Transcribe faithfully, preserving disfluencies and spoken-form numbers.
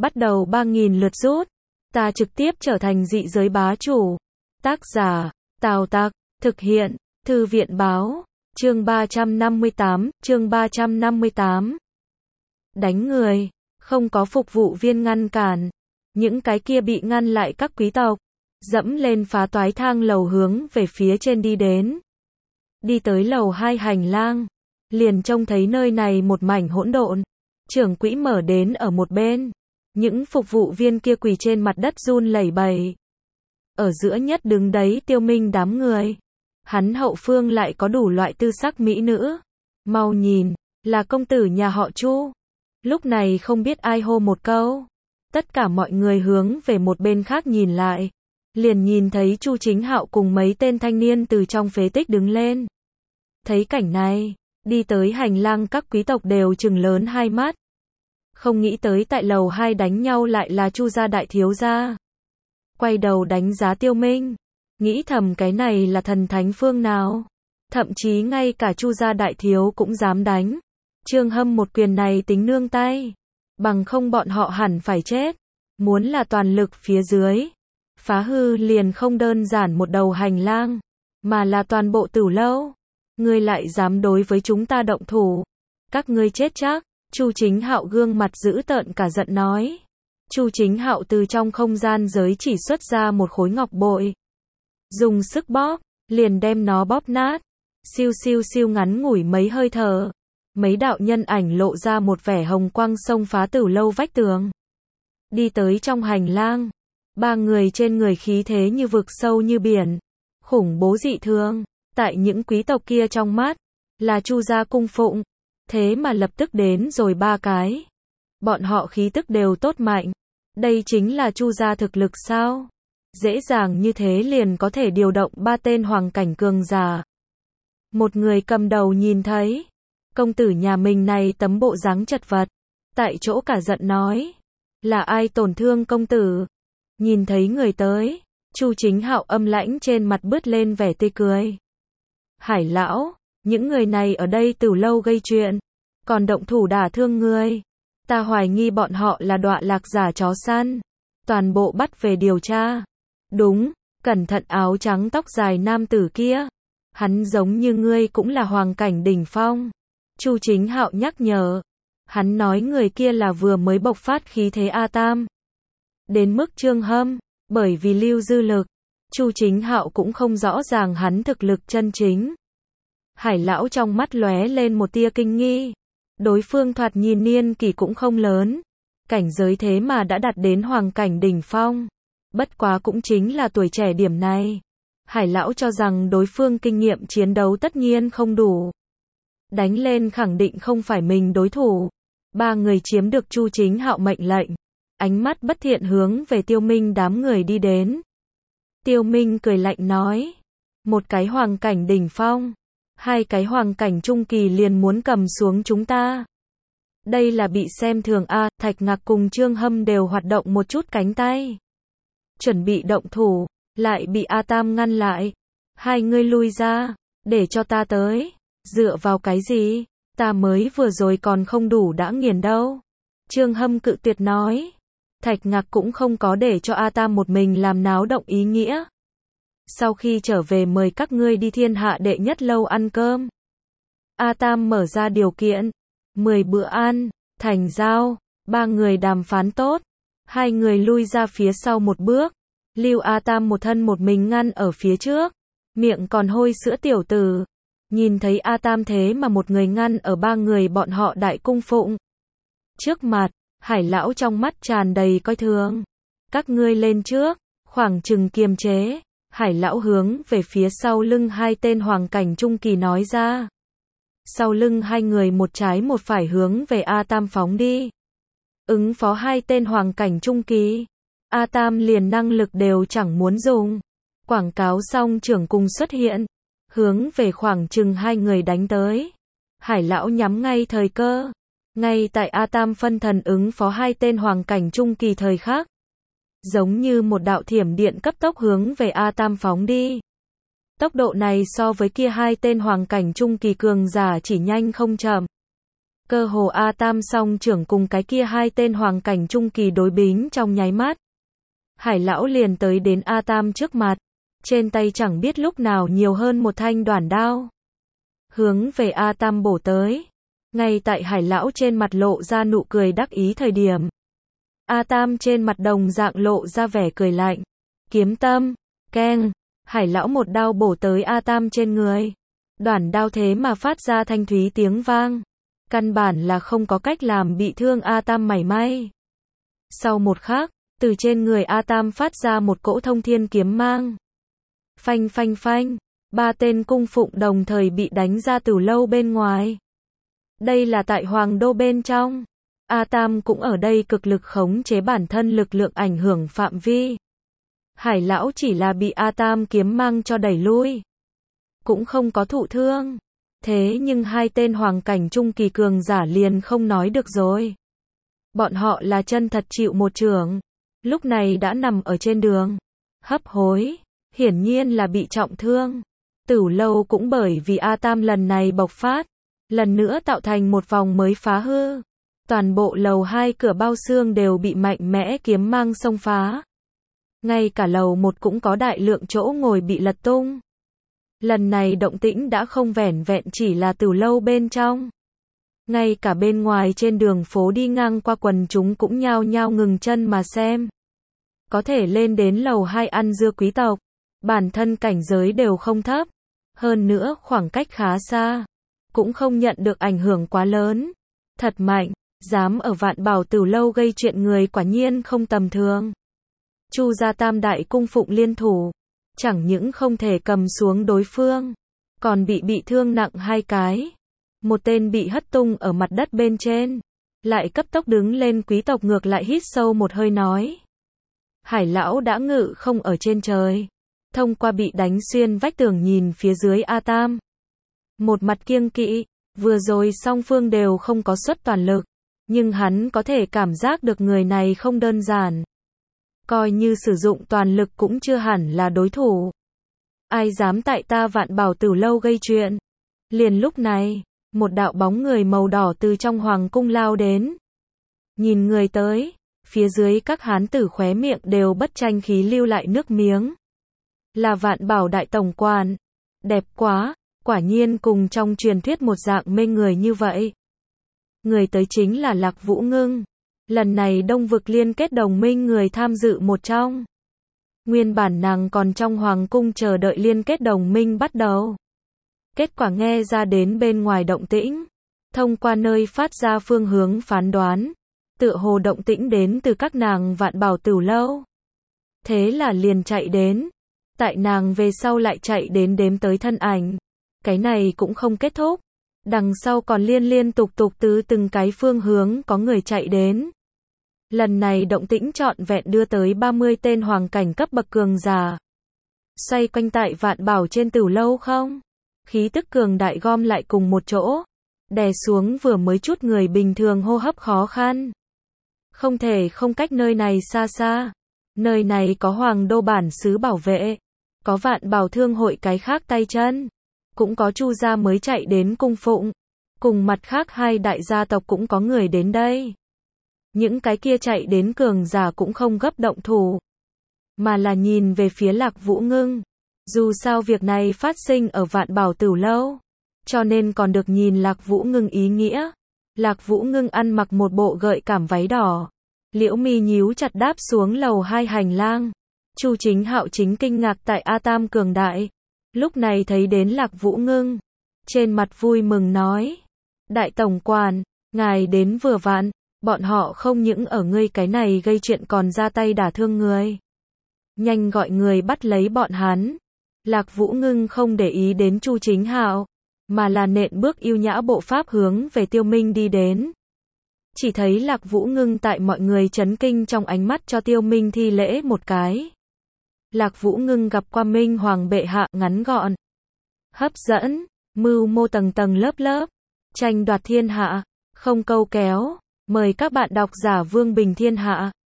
bắt đầu ba nghìn lượt rút. Ta trực tiếp trở thành dị giới bá chủ. Tác giả, Tào Tặc, thực hiện, Thư viện báo, chương ba trăm năm mươi tám, chương ba trăm năm mươi tám. Đánh người, không có phục vụ viên ngăn cản. Những cái kia bị ngăn lại các quý tộc, dẫm lên phá toái thang lầu hướng về phía trên đi đến. Đi tới lầu hai hành lang, liền trông thấy nơi này một mảnh hỗn độn. Trưởng quỹ mở đến ở một bên. Những phục vụ viên kia quỳ trên mặt đất run lẩy bẩy. Ở giữa nhất đứng đấy Tiêu Minh đám người. Hắn hậu phương lại có đủ loại tư sắc mỹ nữ. Mau nhìn, là công tử nhà họ Chu. Lúc này không biết ai hô một câu. Tất cả mọi người hướng về một bên khác nhìn lại. Liền nhìn thấy Chu Chính Hạo cùng mấy tên thanh niên từ trong phế tích đứng lên. Thấy cảnh này, đi tới hành lang các quý tộc đều trừng lớn hai mắt. Không nghĩ tới tại lầu hai đánh nhau lại là Chu gia đại thiếu gia. Quay đầu đánh giá Tiêu Minh, nghĩ thầm cái này là thần thánh phương nào. Thậm chí ngay cả Chu gia đại thiếu cũng dám đánh. Trương Hâm một quyền này tính nương tay. Bằng không bọn họ hẳn phải chết. Muốn là toàn lực phía dưới. Phá hư liền không đơn giản một đầu hành lang. Mà là toàn bộ tử lâu. Ngươi lại dám đối với chúng ta động thủ. Các ngươi chết chắc. Chu Chính Hạo gương mặt dữ tợn cả giận nói. Chu Chính Hạo từ trong không gian giới chỉ xuất ra một khối ngọc bội. Dùng sức bóp, liền đem nó bóp nát. Siêu siêu siêu ngắn ngủi mấy hơi thở. Mấy đạo nhân ảnh lộ ra một vẻ hồng quang xông phá tử lâu vách tường. Đi tới trong hành lang. Ba người trên người khí thế như vực sâu như biển. Khủng bố dị thường. Tại những quý tộc kia trong mắt. Là Chu gia cung phụng. Thế mà lập tức đến rồi ba cái. Bọn họ khí tức đều tốt mạnh. Đây chính là Chu gia thực lực sao? Dễ dàng như thế liền có thể điều động ba tên hoàng cảnh cường giả. Một người cầm đầu nhìn thấy. Công tử nhà mình này tấm bộ dáng chật vật. Tại chỗ cả giận nói. Là ai tổn thương công tử? Nhìn thấy người tới. Chu Chính Hạo âm lãnh trên mặt bứt lên vẻ tươi cười. Hải lão. Những người này ở đây từ lâu gây chuyện. Còn động thủ đả thương người. Ta hoài nghi bọn họ là đọa lạc giả chó săn. Toàn bộ bắt về điều tra. Đúng, cẩn thận áo trắng tóc dài nam tử kia. Hắn giống như ngươi cũng là hoàng cảnh đỉnh phong. Chu Chính Hạo nhắc nhở. Hắn nói người kia là vừa mới bộc phát khí thế A Tam. Đến mức Trương Hâm, bởi vì lưu dư lực. Chu Chính Hạo cũng không rõ ràng hắn thực lực chân chính. Hải lão trong mắt lóe lên một tia kinh nghi. Đối phương thoạt nhìn niên kỷ cũng không lớn. Cảnh giới thế mà đã đạt đến hoàng cảnh đỉnh phong. Bất quá cũng chính là tuổi trẻ điểm này. Hải lão cho rằng đối phương kinh nghiệm chiến đấu tất nhiên không đủ. Đánh lên khẳng định không phải mình đối thủ. Ba người chiếm được Chu Chính Hạo mệnh lệnh. Ánh mắt bất thiện hướng về Tiêu Minh đám người đi đến. Tiêu Minh cười lạnh nói. Một cái hoàng cảnh đỉnh phong. Hai cái hoàng cảnh trung kỳ liền muốn cầm xuống chúng ta. Đây là bị xem thường a. Thạch Ngạc cùng Trương Hâm đều hoạt động một chút cánh tay. Chuẩn bị động thủ, lại bị A Tam ngăn lại. Hai ngươi lui ra, để cho ta tới. Dựa vào cái gì? Ta mới vừa rồi còn không đủ đã nghiền đâu. Trương Hâm cự tuyệt nói. Thạch Ngạc cũng không có để cho A Tam một mình làm náo động ý nghĩa. Sau khi trở về mời các ngươi đi thiên hạ đệ nhất lâu ăn cơm. A Tam mở ra điều kiện. mười bữa ăn, thành giao. Ba người đàm phán tốt. Hai người lui ra phía sau một bước. Lưu A Tam một thân một mình ngăn ở phía trước. Miệng còn hôi sữa tiểu tử. Nhìn thấy A Tam thế mà một người ngăn ở ba người bọn họ đại cung phụng. Trước mặt, Hải lão trong mắt tràn đầy coi thường. Các ngươi lên trước, khoảng chừng kiềm chế. Hải lão hướng về phía sau lưng hai tên hoàng cảnh trung kỳ nói ra. Sau lưng hai người một trái một phải hướng về A Tam phóng đi. Ứng phó hai tên hoàng cảnh trung kỳ. A Tam liền năng lực đều chẳng muốn dùng. Quảng cáo xong trưởng cùng xuất hiện. Hướng về khoảng chừng hai người đánh tới. Hải lão nhắm ngay thời cơ. Ngay tại A Tam phân thần ứng phó hai tên hoàng cảnh trung kỳ thời khắc. Giống như một đạo thiểm điện cấp tốc hướng về A Tam phóng đi. Tốc độ này so với kia hai tên hoàng cảnh trung kỳ cường giả chỉ nhanh không chậm. Cơ hồ A Tam song trưởng cùng cái kia hai tên hoàng cảnh trung kỳ đối bính trong nháy mắt. Hải lão liền tới đến A Tam trước mặt, trên tay chẳng biết lúc nào nhiều hơn một thanh đoản đao. Hướng về A Tam bổ tới. Ngay tại Hải lão trên mặt lộ ra nụ cười đắc ý thời điểm. A Tam trên mặt đồng dạng lộ ra vẻ cười lạnh. Kiếm tâm, keng, Hải lão một đao bổ tới A Tam trên người. Đoản đao thế mà phát ra thanh thúy tiếng vang. Căn bản là không có cách làm bị thương A Tam mảy may. Sau một khắc, từ trên người A Tam phát ra một cỗ thông thiên kiếm mang. Phanh phanh phanh, ba tên cung phụng đồng thời bị đánh ra từ lâu bên ngoài. Đây là tại Hoàng Đô bên trong. A Tam cũng ở đây cực lực khống chế bản thân lực lượng ảnh hưởng phạm vi. Hải lão chỉ là bị A Tam kiếm mang cho đẩy lui. Cũng không có thụ thương. Thế nhưng hai tên hoàng cảnh trung kỳ cường giả liền không nói được rồi. Bọn họ là chân thật chịu một chưởng. Lúc này đã nằm ở trên đường. Hấp hối. Hiển nhiên là bị trọng thương. Tử lâu cũng bởi vì A Tam lần này bộc phát. Lần nữa tạo thành một vòng mới phá hư. Toàn bộ lầu hai cửa bao xương đều bị mạnh mẽ kiếm mang xông phá. Ngay cả lầu một cũng có đại lượng chỗ ngồi bị lật tung. Lần này động tĩnh đã không vẻn vẹn chỉ là tử lâu bên trong. Ngay cả bên ngoài trên đường phố đi ngang qua quần chúng cũng nhao nhao ngừng chân mà xem. Có thể lên đến lầu hai ăn dưa quý tộc. Bản thân cảnh giới đều không thấp. Hơn nữa khoảng cách khá xa. Cũng không nhận được ảnh hưởng quá lớn. Thật mạnh, dám ở Vạn Bảo Tử lâu gây chuyện người quả nhiên không tầm thường. Chu gia tam đại cung phụng liên thủ. Chẳng những không thể cầm xuống đối phương. Còn bị bị thương nặng hai cái. Một tên bị hất tung ở mặt đất bên trên. Lại cấp tốc đứng lên quý tộc ngược lại hít sâu một hơi nói. Hải lão đã ngự không ở trên trời. Thông qua bị đánh xuyên vách tường nhìn phía dưới A Tam. Một mặt kiêng kỵ, vừa rồi song phương đều không có xuất toàn lực. Nhưng hắn có thể cảm giác được người này không đơn giản. Coi như sử dụng toàn lực cũng chưa hẳn là đối thủ. Ai dám tại ta Vạn Bảo Tử lâu gây chuyện. Liền lúc này, một đạo bóng người màu đỏ từ trong hoàng cung lao đến. Nhìn người tới, phía dưới các hán tử khóe miệng đều bất tranh khí lưu lại nước miếng. Là Vạn Bảo đại tổng quản. Đẹp quá, quả nhiên cùng trong truyền thuyết một dạng mê người như vậy. Người tới chính là Lạc Vũ Ngưng. Lần này Đông Vực liên kết đồng minh người tham dự một trong. Nguyên bản nàng còn trong hoàng cung chờ đợi liên kết đồng minh bắt đầu. Kết quả nghe ra đến bên ngoài động tĩnh. Thông qua nơi phát ra phương hướng phán đoán. Tựa hồ động tĩnh đến từ các nàng Vạn Bảo Tử lâu. Thế là liền chạy đến. Tại nàng về sau lại chạy đến đếm tới thân ảnh. Cái này cũng không kết thúc. Đằng sau còn liên liên tục tục từ từng cái phương hướng có người chạy đến. Lần này động tĩnh trọn vẹn đưa tới ba mươi tên hoàng cảnh cấp bậc cường giả. Xoay quanh tại Vạn Bảo trên Tử lâu không? Khí tức cường đại gom lại cùng một chỗ. Đè xuống vừa mới chút người bình thường hô hấp khó khăn. Không thể không cách nơi này xa xa. Nơi này có Hoàng Đô bản xứ bảo vệ. Có Vạn Bảo thương hội cái khác tay chân. Cũng có Chu gia mới chạy đến cung phụng. Cùng mặt khác hai đại gia tộc cũng có người đến đây. Những cái kia chạy đến cường giả cũng không gấp động thủ. Mà là nhìn về phía Lạc Vũ Ngưng. Dù sao việc này phát sinh ở Vạn Bảo Tử lâu. Cho nên còn được nhìn Lạc Vũ Ngưng ý nghĩa. Lạc Vũ Ngưng ăn mặc một bộ gợi cảm váy đỏ. Liễu mi nhíu chặt đáp xuống lầu hai hành lang. Chu Chính Hạo chính kinh ngạc tại A Tam cường đại. Lúc này thấy đến Lạc Vũ Ngưng. Trên mặt vui mừng nói. Đại tổng quản, ngài đến vừa vặn. Bọn họ không những ở ngươi cái này gây chuyện còn ra tay đả thương người. Nhanh gọi người bắt lấy bọn hắn. Lạc Vũ Ngưng không để ý đến Chu Chính Hạo. Mà là nện bước yêu nhã bộ pháp hướng về Tiêu Minh đi đến. Chỉ thấy Lạc Vũ Ngưng tại mọi người chấn kinh trong ánh mắt cho Tiêu Minh thi lễ một cái. Lạc Vũ Ngưng gặp qua Minh Hoàng bệ hạ ngắn gọn. Hấp dẫn, mưu mô tầng tầng lớp lớp. Tranh đoạt thiên hạ, không câu kéo. Mời các bạn đọc giả Vương Bình Thiên Hạ.